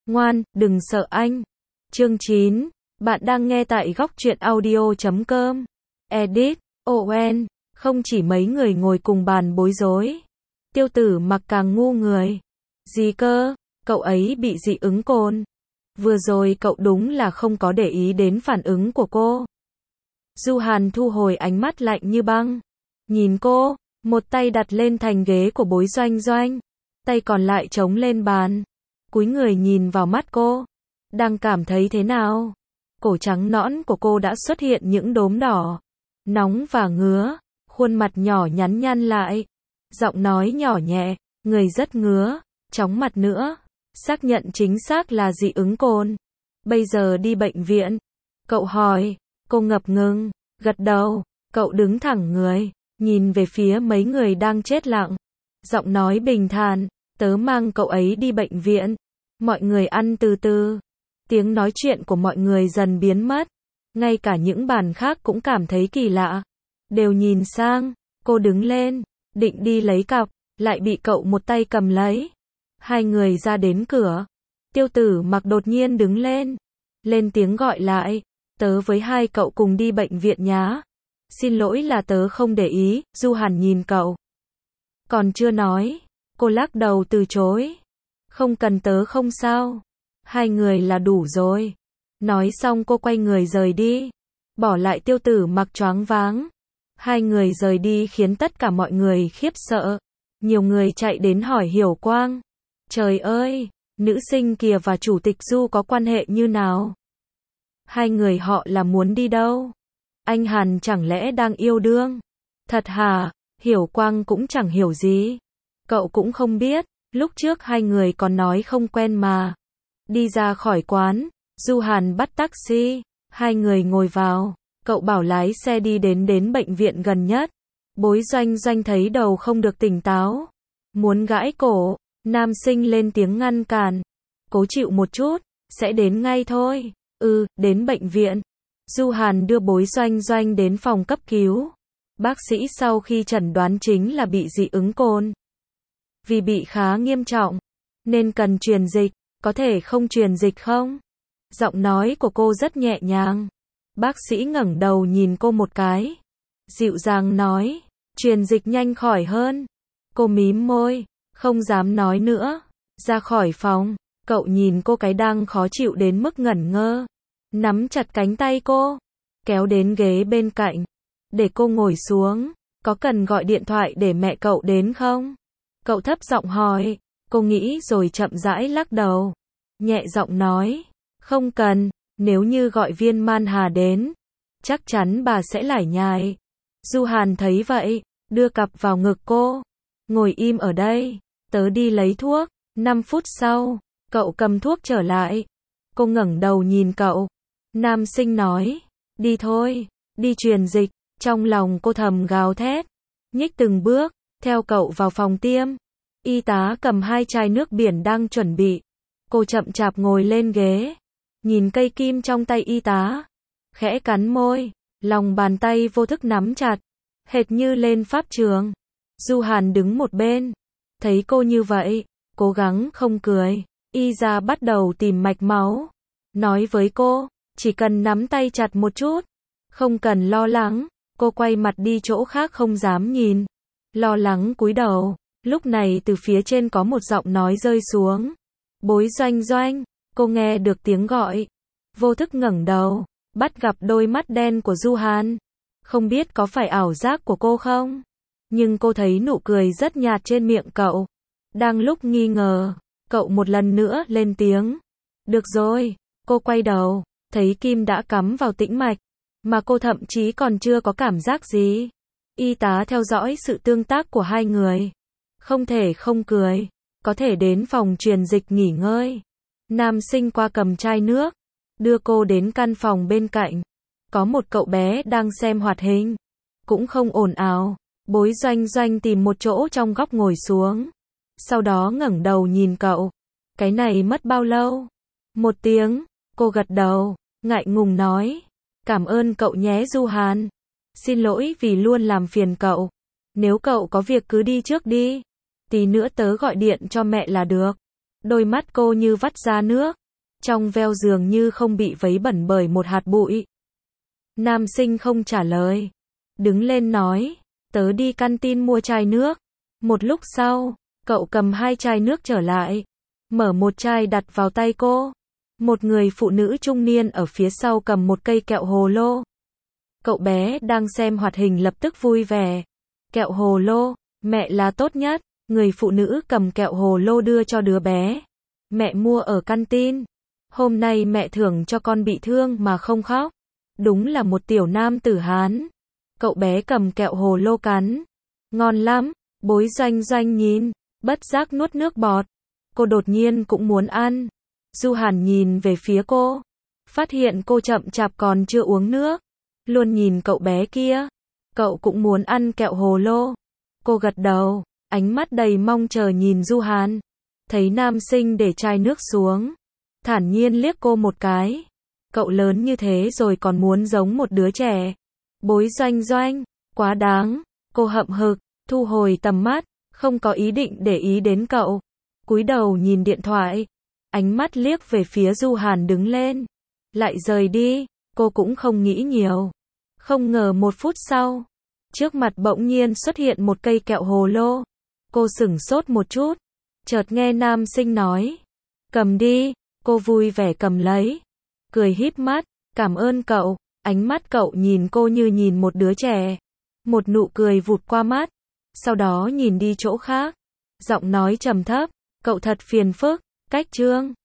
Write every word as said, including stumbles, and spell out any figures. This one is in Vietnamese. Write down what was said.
Ngoan, đừng sợ anh. Chương chín. Bạn đang nghe tại góc truyện audio chấm com. Edit, o en. Không chỉ mấy người ngồi cùng bàn bối rối. Tiêu Tử Mặc càng ngu người. Gì cơ? Cậu ấy bị dị ứng cồn. Vừa rồi cậu đúng là không có để ý đến phản ứng của cô. Du Hàn thu hồi ánh mắt lạnh như băng. Nhìn cô, một tay đặt lên thành ghế của Bối Doanh Doanh. Tay còn lại chống lên bàn. Cúi người nhìn vào mắt cô. Đang cảm thấy thế nào? Cổ trắng nõn của cô đã xuất hiện những đốm đỏ. Nóng và ngứa. Khuôn mặt nhỏ nhắn nhăn lại. Giọng nói nhỏ nhẹ. Người rất ngứa. Chóng mặt nữa. Xác nhận chính xác là dị ứng cồn. Bây giờ đi bệnh viện. Cậu hỏi. Cô ngập ngừng. Gật đầu. Cậu đứng thẳng người. Nhìn về phía mấy người đang chết lặng. Giọng nói bình thản. Tớ mang cậu ấy đi bệnh viện. Mọi người ăn từ từ. Tiếng nói chuyện của mọi người dần biến mất. Ngay cả những bàn khác cũng cảm thấy kỳ lạ. Đều nhìn sang. Cô đứng lên. Định đi lấy cặp. Lại bị cậu một tay cầm lấy. Hai người ra đến cửa. Tiêu Tử Mặc đột nhiên đứng lên. Lên tiếng gọi lại. Tớ với hai cậu cùng đi bệnh viện nhá. Xin lỗi là tớ không để ý. Du Hàn nhìn cậu. Còn chưa nói. Cô lắc đầu từ chối. Không cần, tớ không sao. Hai người là đủ rồi. Nói xong cô quay người rời đi. Bỏ lại Tiêu Tử Mặc choáng váng. Hai người rời đi khiến tất cả mọi người khiếp sợ. Nhiều người chạy đến hỏi Hiểu Quang. Trời ơi, nữ sinh kia và chủ tịch Du có quan hệ như nào? Hai người họ là muốn đi đâu? Anh Hàn chẳng lẽ đang yêu đương? Thật hả? Hiểu Quang cũng chẳng hiểu gì. Cậu cũng không biết. Lúc trước hai người còn nói không quen mà. Đi ra khỏi quán, Du Hàn bắt taxi. Hai người ngồi vào. Cậu bảo lái xe đi đến đến bệnh viện gần nhất. Bối Doanh Doanh thấy đầu không được tỉnh táo. Muốn gãi cổ. Nam sinh lên tiếng ngăn cản. Cố chịu một chút. Sẽ đến ngay thôi. Ừ, đến bệnh viện. Du Hàn đưa Bối Doanh Doanh đến phòng cấp cứu. Bác sĩ sau khi chẩn đoán chính là bị dị ứng cồn. Vì bị khá nghiêm trọng, nên cần truyền dịch. Có thể không truyền dịch không? Giọng nói của cô rất nhẹ nhàng. Bác sĩ ngẩng đầu nhìn cô một cái. Dịu dàng nói. Truyền dịch nhanh khỏi hơn. Cô mím môi. Không dám nói nữa. Ra khỏi phòng. Cậu nhìn cô cái đang khó chịu đến mức ngẩn ngơ. Nắm chặt cánh tay cô. Kéo đến ghế bên cạnh. Để cô ngồi xuống. Có cần gọi điện thoại để mẹ cậu đến không? Cậu thấp giọng hỏi. Cô nghĩ rồi chậm rãi lắc đầu. Nhẹ giọng nói. Không cần. Nếu như gọi Viên Man Hà đến, chắc chắn bà sẽ lải nhải. Du Hàn thấy vậy. Đưa cặp vào ngực cô. Ngồi im ở đây. Tớ đi lấy thuốc. Năm phút sau. Cậu cầm thuốc trở lại. Cô ngẩng đầu nhìn cậu. Nam sinh nói. Đi thôi. Đi truyền dịch. Trong lòng cô thầm gào thét. Nhích từng bước. Theo cậu vào phòng tiêm. Y tá cầm hai chai nước biển đang chuẩn bị. Cô chậm chạp ngồi lên ghế. Nhìn cây kim trong tay y tá. Khẽ cắn môi. Lòng bàn tay vô thức nắm chặt. Hệt như lên pháp trường. Du Hàn đứng một bên. Thấy cô như vậy. Cố gắng không cười. Y ra bắt đầu tìm mạch máu. Nói với cô. Chỉ cần nắm tay chặt một chút. Không cần lo lắng. Cô quay mặt đi chỗ khác không dám nhìn. Lo lắng cúi đầu. Lúc này từ phía trên có một giọng nói rơi xuống. Bối Doanh Doanh. Cô nghe được tiếng gọi. Vô thức ngẩng đầu. Bắt gặp đôi mắt đen của Du Hàn. Không biết có phải ảo giác của cô không? Nhưng cô thấy nụ cười rất nhạt trên miệng cậu. Đang lúc nghi ngờ. Cậu một lần nữa lên tiếng. Được rồi. Cô quay đầu. Thấy kim đã cắm vào tĩnh mạch. Mà cô thậm chí còn chưa có cảm giác gì. Y tá theo dõi sự tương tác của hai người. Không thể không cười. Có thể đến phòng truyền dịch nghỉ ngơi. Nam sinh qua cầm chai nước. Đưa cô đến căn phòng bên cạnh. Có một cậu bé đang xem hoạt hình. Cũng không ồn ào. Bối Doanh Doanh tìm một chỗ trong góc ngồi xuống. Sau đó ngẩng đầu nhìn cậu. Cái này mất bao lâu? Một tiếng. Cô gật đầu. Ngại ngùng nói. Cảm ơn cậu nhé Du Hàn. Xin lỗi vì luôn làm phiền cậu. Nếu cậu có việc cứ đi trước đi. Tí nữa tớ gọi điện cho mẹ là được. Đôi mắt cô như vắt ra nước, trong veo dường như không bị vấy bẩn bởi một hạt bụi. Nam sinh không trả lời, đứng lên nói, tớ đi canteen mua chai nước. Một lúc sau, cậu cầm hai chai nước trở lại, mở một chai đặt vào tay cô. Một người phụ nữ trung niên ở phía sau cầm một cây kẹo hồ lô. Cậu bé đang xem hoạt hình lập tức vui vẻ. Kẹo hồ lô, mẹ là tốt nhất. Người phụ nữ cầm kẹo hồ lô đưa cho đứa bé. Mẹ mua ở canteen. Hôm nay mẹ thưởng cho con bị thương mà không khóc. Đúng là một tiểu nam tử Hán. Cậu bé cầm kẹo hồ lô cắn. Ngon lắm. Bối Doanh Doanh nhìn, bất giác nuốt nước bọt. Cô đột nhiên cũng muốn ăn. Du Hàn nhìn về phía cô, phát hiện cô chậm chạp còn chưa uống nước, luôn nhìn cậu bé kia. Cậu cũng muốn ăn kẹo hồ lô. Cô gật đầu, ánh mắt đầy mong chờ nhìn Du Hàn. Thấy nam sinh để chai nước xuống, thản nhiên liếc cô một cái. Cậu lớn như thế rồi còn muốn giống một đứa trẻ. Bối Doanh Doanh, quá đáng. Cô hậm hực, thu hồi tầm mắt, không có ý định để ý đến cậu. Cúi đầu nhìn điện thoại, ánh mắt liếc về phía Du Hàn đứng lên, lại rời đi. Cô cũng không nghĩ nhiều. Không ngờ một phút sau, trước mặt bỗng nhiên xuất hiện một cây kẹo hồ lô. Cô sửng sốt một chút, chợt nghe nam sinh nói, cầm đi. Cô vui vẻ cầm lấy, cười híp mắt, cảm ơn cậu. Ánh mắt cậu nhìn cô như nhìn một đứa trẻ. Một nụ cười vụt qua mắt, sau đó nhìn đi chỗ khác. Giọng nói trầm thấp, cậu thật phiền phức. Cách chương